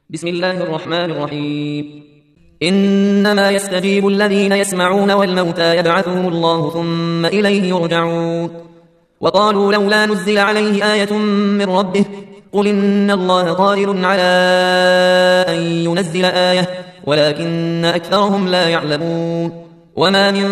بسم الله الرحمن الرحيم. إنما يستجيب الذين يسمعون والموتى يبعثهم الله ثم إليه يرجعون. وقالوا لولا نزل عليه آية من ربه قل إن الله قادر على أن ينزل آية ولكن أكثرهم لا يعلمون. وما من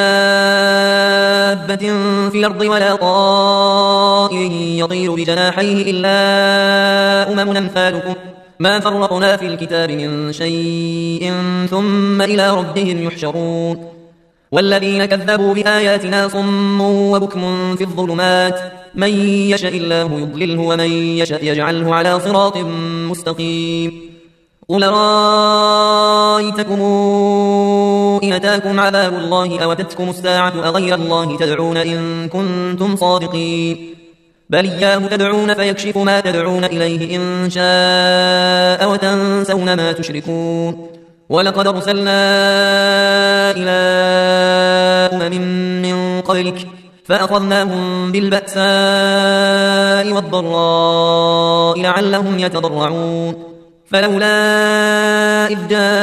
دابة في الأرض ولا طائر يطير بجناحيه إلا أمم أمثالكم ما فرطنا في الكتاب من شيء ثم إلى ربهم يحشرون. والذين كذبوا بآياتنا صم وبكم في الظلمات من يشاء الله يضلله ومن يشاء يجعله على صراط مستقيم. قل رأيتكم إن أتاكم عذاب الله أو أتتكم الساعة أغير الله تدعون إن كنتم صادقين بل إياه تدعون فيكشف ما تدعون إليه إن شاء وتنسون ما تشركون. ولقد أرسلنا إلى أمم من قبلك فأخذناهم بالبأساء والضراء لعلهم يتضرعون فلولا إذ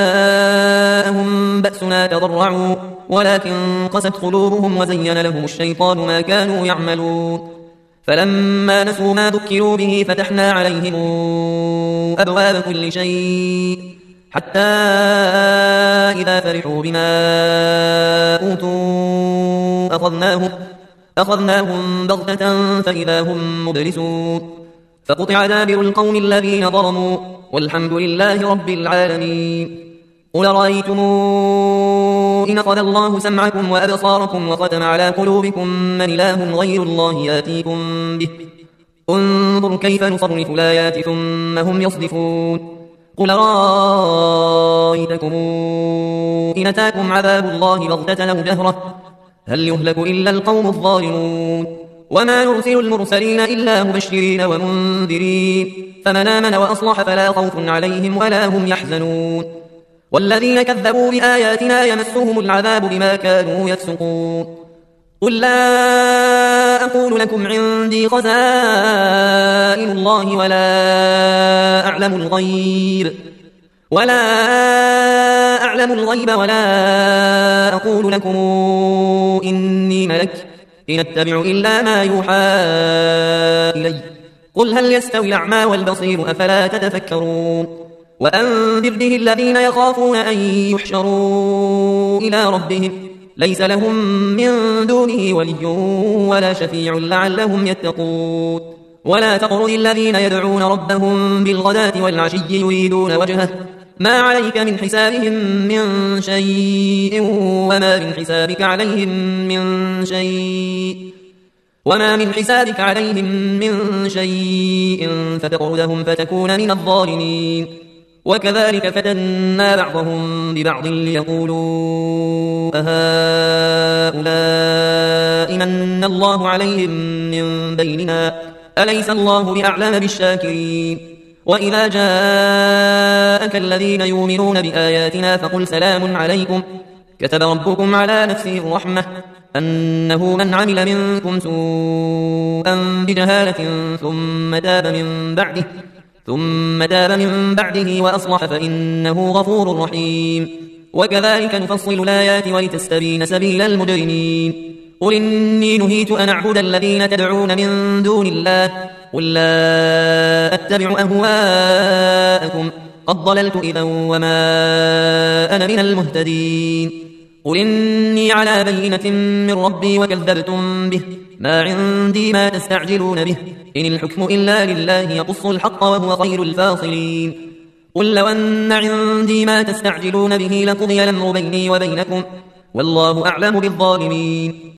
جاءهم بأسنا تضرعوا ولكن قست قلوبهم وزين لهم الشيطان ما كانوا يعملون. فلما نسوا ما ذكروا به فتحنا عليهم أبواب كل شيء حتى إذا فرحوا بما أوتوا أخذناهم بغتة فإذا هم مبلسون. فقطع دابر القوم الذين ظلموا والحمد لله رب العالمين. قل رأيتم إن أخذ الله سمعكم وأبصاركم وختم على قلوبكم من إله غير الله يأتيكم به انظر كيف نصرف الآيات ثم هم يصدفون. قل رأيتكم إن أتاكم عذاب الله بغتة أو جهرة هل يهلك إلا القوم الظالمون. وما نرسل المرسلين إلا مبشرين ومنذرين فمن آمن وأصلح فلا خوف عليهم ولا هم يحزنون. والذين كذبوا بآياتنا يمسهم العذاب بما كانوا يفسقون. قل لا أقول لكم عندي خزائن الله ولا أعلم الغيب ولا أقول لكم إني ملك إن أتبع إلا ما يوحى إلي قل هل يستوي الأعمى والبصير أفلا تتفكرون. وأنذر به الذين يخافون أن يحشروا إلى ربهم ليس لهم من دونه ولي ولا شفيع لعلهم يتقون. ولا تطرد الذين يدعون ربهم بالغداة والعشي يريدون وجهه ما عليك من حسابهم من شيء وما من حسابك عليهم من شيء فتطردهم فتكون من الظالمين. وكذلك فتنا بعضهم ببعض ليقولوا أهؤلاء من الله عليهم من بيننا أليس الله بأعلم بالشاكرين. وإذا جاءك الذين يؤمنون بآياتنا فقل سلام عليكم كتب ربكم على نفسه الرحمة أنه من عمل منكم سوءا بجهالة ثم تاب من بعده وأصلح فإنه غفور رحيم. وكذلك نفصل الآيات ولتستبين سبيل المجرمين. قل إني نهيت أن أعبد الذين تدعون من دون الله قل لا أتبع أهواءكم قد ضللت إذا وما أنا من المهتدين. قل إني على بينة من ربي وكذبتم به ما عندي ما تستعجلون به إن الحكم إلا لله يقص الحق وهو خير الفاصلين. قل لو أن عندي ما تستعجلون به لقضي الأمر بيني وبينكم والله أعلم بالظالمين.